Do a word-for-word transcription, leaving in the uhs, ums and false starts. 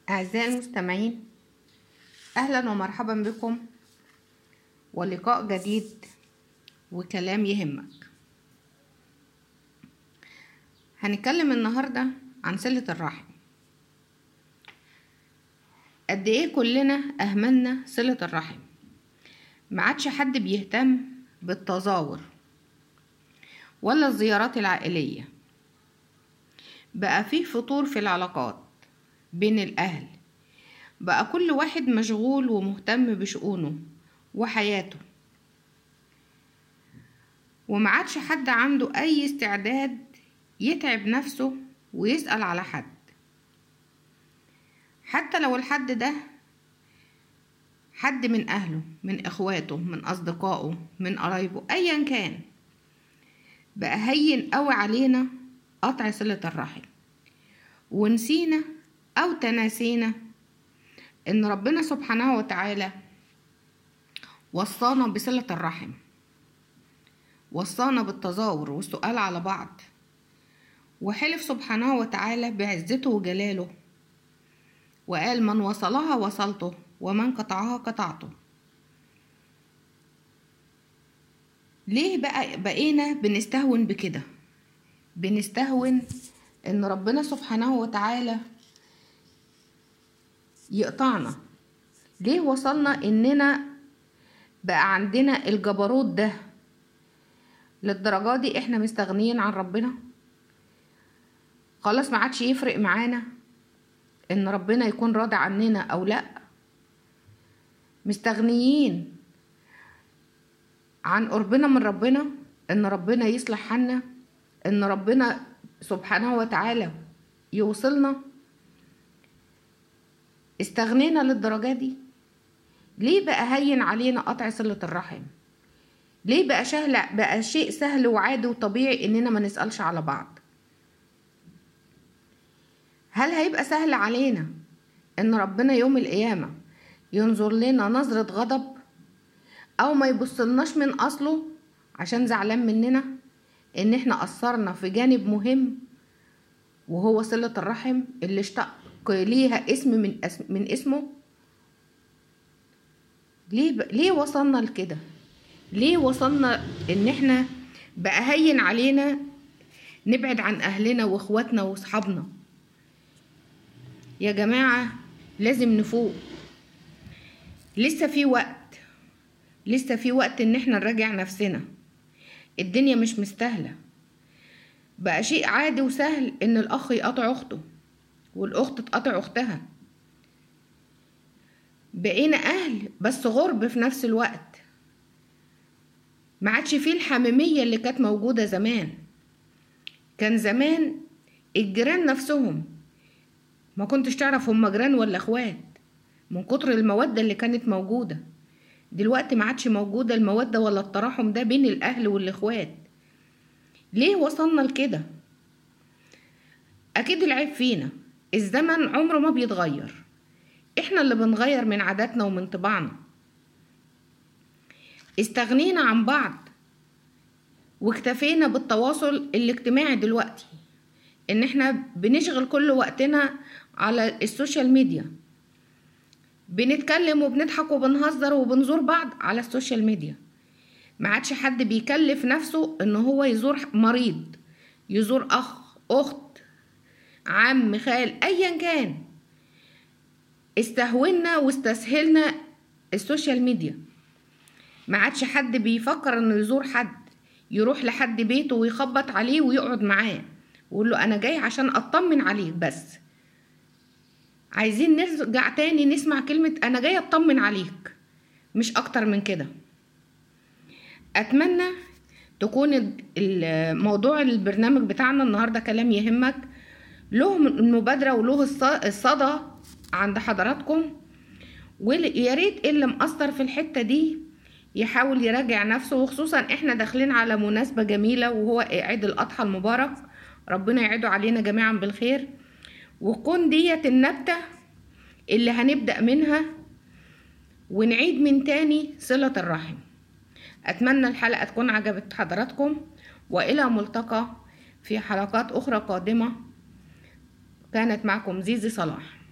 أعزائي المستمعين، أهلا ومرحبا بكم ولقاء جديد وكلام يهمك. هنتكلم النهاردة عن صلة الرحم. قد ايه كلنا أهملنا صلة الرحم، ما عادش حد بيهتم بالتزاور ولا الزيارات العائلية. بقى فيه فتور في العلاقات بين الأهل، بقى كل واحد مشغول ومهتم بشؤونه وحياته، وما عادش حد عنده أي استعداد يتعب نفسه ويسأل على حد، حتى لو الحد ده حد من أهله، من إخواته، من أصدقائه، من قرايبه، أيا كان. بقى هين قوي علينا قطع صلة الرحم، ونسينا أو تناسينا إن ربنا سبحانه وتعالى وصانا بصلة الرحم، وصانا بالتزاور والسؤال على بعض، وحلف سبحانه وتعالى بعزته وجلاله وقال: من وصلها وصلته ومن قطعها قطعته. ليه بقى بقينا بنستهون بكده؟ بنستهون ان ربنا سبحانه وتعالى يقطعنا. ليه وصلنا اننا بقى عندنا الجبروت ده للدرجة دي؟ احنا مستغنيين عن ربنا، خلاص ما عادش يفرق معانا ان ربنا يكون راضي عننا او لا. مستغنيين عن قربنا من ربنا، ان ربنا يصلح حالنا، ان ربنا سبحانه وتعالى يوصلنا. استغنينا للدرجة دي. ليه بقى هين علينا قطع صلة الرحم؟ ليه بقى سهل، بقى شيء سهل وعادي وطبيعي اننا ما نسألش على بعض؟ هل هيبقى سهل علينا ان ربنا يوم القيامة ينظر لنا نظرة غضب، او ما يبصلناش من اصله عشان زعلان مننا ان احنا قصرنا في جانب مهم وهو صلة الرحم اللي اشتق ليها اسم من اسم من اسمه؟ ليه ب... ليه وصلنا لكده؟ ليه وصلنا ان احنا بقى هين علينا نبعد عن اهلنا واخواتنا واصحابنا؟ يا جماعة لازم نفوق. لسه في وقت، لسه في وقت ان احنا نراجع نفسنا. الدنيا مش مستاهلة. بقى شيء عادي وسهل ان الاخ يقطع اخته والاخت تقطع اختها. بقينا اهل بس غرب في نفس الوقت. ما عادش فيه الحميمية اللي كانت موجودة زمان. كان زمان الجيران نفسهم ما كنتش تعرف هم جيران ولا اخوات من كتر المودة اللي كانت موجودة. دلوقتي ما عادش موجودة المودة ولا التراحم ده بين الاهل والاخوات. ليه وصلنا لكده؟ اكيد العيب فينا. الزمن عمره ما بيتغير، احنا اللي بنغير من عاداتنا ومن طباعنا. استغنينا عن بعض واكتفينا بالتواصل الاجتماعي دلوقتي، ان احنا بنشغل كل وقتنا على السوشيال ميديا، بنتكلم وبنضحك وبنهزر وبنزور بعض على السوشيال ميديا. ما عادش حد بيكلف نفسه ان هو يزور مريض، يزور اخ، اخت، عم، خال، ايا كان. استهونا واستسهلنا السوشيال ميديا. ما عادش حد بيفكر انه يزور حد، يروح لحد بيته ويخبط عليه ويقعد معاه ويقول له انا جاي عشان اطمن عليك بس. عايزين نرجع تاني نسمع كلمة انا جاي اطمن عليك، مش اكتر من كده. اتمنى تكون الموضوع البرنامج بتاعنا النهاردة كلام يهمك له المبادرة وله الصدى عند حضراتكم. ويا ريت اللي مقصر في الحتة دي يحاول يراجع نفسه، وخصوصا احنا داخلين على مناسبة جميلة وهو عيد الأضحى المبارك. ربنا يعيده علينا جميعا بالخير، وكون ديت النبتة اللي هنبدأ منها ونعيد من تاني صلة الرحم. أتمنى الحلقة تكون عجبت حضراتكم، وإلى ملتقى في حلقات أخرى قادمة. كانت معكم زيزي صلاح.